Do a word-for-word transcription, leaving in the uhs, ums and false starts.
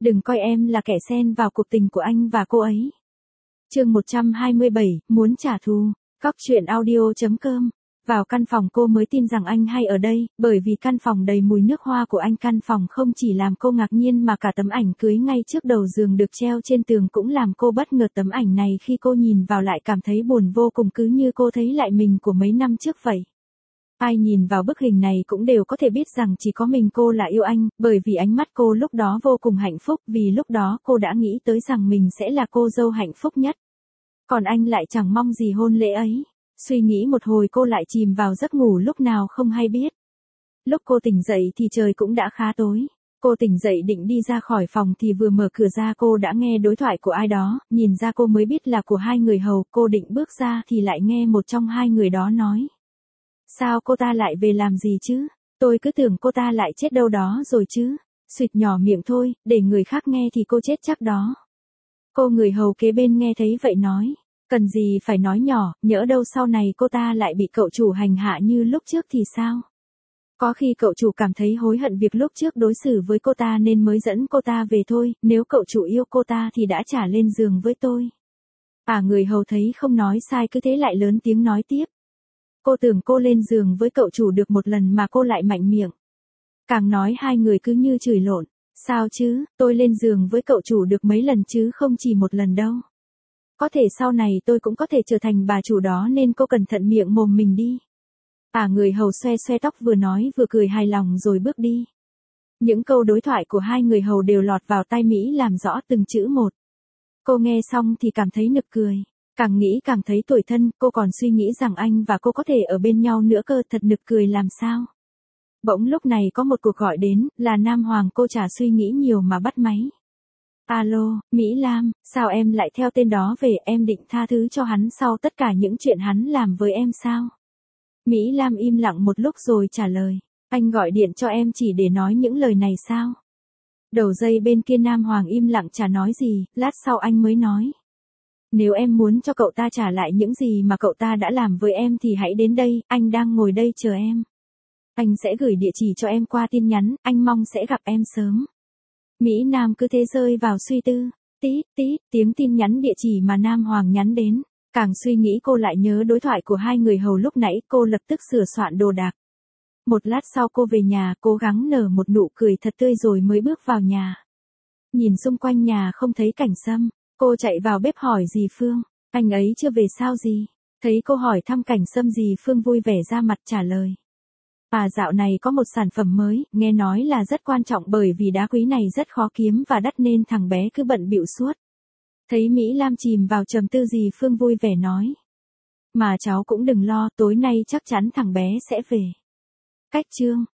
Đừng coi em là kẻ xen vào cuộc tình của anh và cô ấy. Chương một trăm hai mươi bảy, muốn trả thù. Cóc truyện audio chấm com. Vào căn phòng cô mới tin rằng anh hay ở đây, bởi vì căn phòng đầy mùi nước hoa của anh. Căn phòng không chỉ làm cô ngạc nhiên mà cả tấm ảnh cưới ngay trước đầu giường được treo trên tường cũng làm cô bất ngờ. Tấm ảnh này khi cô nhìn vào lại cảm thấy buồn vô cùng, cứ như cô thấy lại mình của mấy năm trước vậy. Ai nhìn vào bức hình này cũng đều có thể biết rằng chỉ có mình cô là yêu anh, bởi vì ánh mắt cô lúc đó vô cùng hạnh phúc, vì lúc đó cô đã nghĩ tới rằng mình sẽ là cô dâu hạnh phúc nhất. Còn anh lại chẳng mong gì hôn lễ ấy. Suy nghĩ một hồi cô lại chìm vào giấc ngủ lúc nào không hay biết. Lúc cô tỉnh dậy thì trời cũng đã khá tối. Cô tỉnh dậy định đi ra khỏi phòng thì vừa mở cửa ra cô đã nghe đối thoại của ai đó, nhìn ra cô mới biết là của hai người hầu. Cô định bước ra thì lại nghe một trong hai người đó nói. Sao cô ta lại về làm gì chứ? Tôi cứ tưởng cô ta lại chết đâu đó rồi chứ. Xuyệt nhỏ miệng thôi, để người khác nghe thì cô chết chắc đó. Cô người hầu kế bên nghe thấy vậy nói. Cần gì phải nói nhỏ, nhỡ đâu sau này cô ta lại bị cậu chủ hành hạ như lúc trước thì sao? Có khi cậu chủ cảm thấy hối hận việc lúc trước đối xử với cô ta nên mới dẫn cô ta về thôi, nếu cậu chủ yêu cô ta thì đã trả lên giường với tôi. À, người hầu thấy không nói sai cứ thế lại lớn tiếng nói tiếp. Cô tưởng cô lên giường với cậu chủ được một lần mà cô lại mạnh miệng. Càng nói hai người cứ như chửi lộn. Sao chứ, tôi lên giường với cậu chủ được mấy lần chứ không chỉ một lần đâu. Có thể sau này tôi cũng có thể trở thành bà chủ đó nên cô cẩn thận miệng mồm mình đi. À, người hầu xoe xoe tóc vừa nói vừa cười hài lòng rồi bước đi. Những câu đối thoại của hai người hầu đều lọt vào tai Mỹ làm rõ từng chữ một. Cô nghe xong thì cảm thấy nực cười. Càng nghĩ càng thấy tủi thân, cô còn suy nghĩ rằng anh và cô có thể ở bên nhau nữa cơ, thật nực cười làm sao. Bỗng lúc này có một cuộc gọi đến, là Nam Hoàng. Cô chả suy nghĩ nhiều mà bắt máy. Alo, Mỹ Lam, sao em lại theo tên đó về, em định tha thứ cho hắn sau tất cả những chuyện hắn làm với em sao? Mỹ Lam im lặng một lúc rồi trả lời, anh gọi điện cho em chỉ để nói những lời này sao? Đầu dây bên kia Nam Hoàng im lặng chả nói gì, lát sau anh mới nói. Nếu em muốn cho cậu ta trả lại những gì mà cậu ta đã làm với em thì hãy đến đây, anh đang ngồi đây chờ em. Anh sẽ gửi địa chỉ cho em qua tin nhắn, anh mong sẽ gặp em sớm. Mỹ Nam cứ thế rơi vào suy tư. Tít tít, tiếng tin nhắn địa chỉ mà Nam Hoàng nhắn đến. Càng suy nghĩ cô lại nhớ đối thoại của hai người hầu lúc nãy, cô lập tức sửa soạn đồ đạc. Một lát sau cô về nhà, cố gắng nở một nụ cười thật tươi rồi mới bước vào nhà. Nhìn xung quanh nhà không thấy Cảnh Sâm, cô chạy vào bếp hỏi dì Phương, anh ấy chưa về sao gì? Thấy cô hỏi thăm Cảnh Sâm, dì Phương vui vẻ ra mặt trả lời. À, dạo này có một sản phẩm mới, nghe nói là rất quan trọng bởi vì đá quý này rất khó kiếm và đắt nên thằng bé cứ bận bịu suốt. Thấy Mỹ Lam chìm vào trầm tư, dì Phương vui vẻ nói. Mà cháu cũng đừng lo, tối nay chắc chắn thằng bé sẽ về. Cách chương.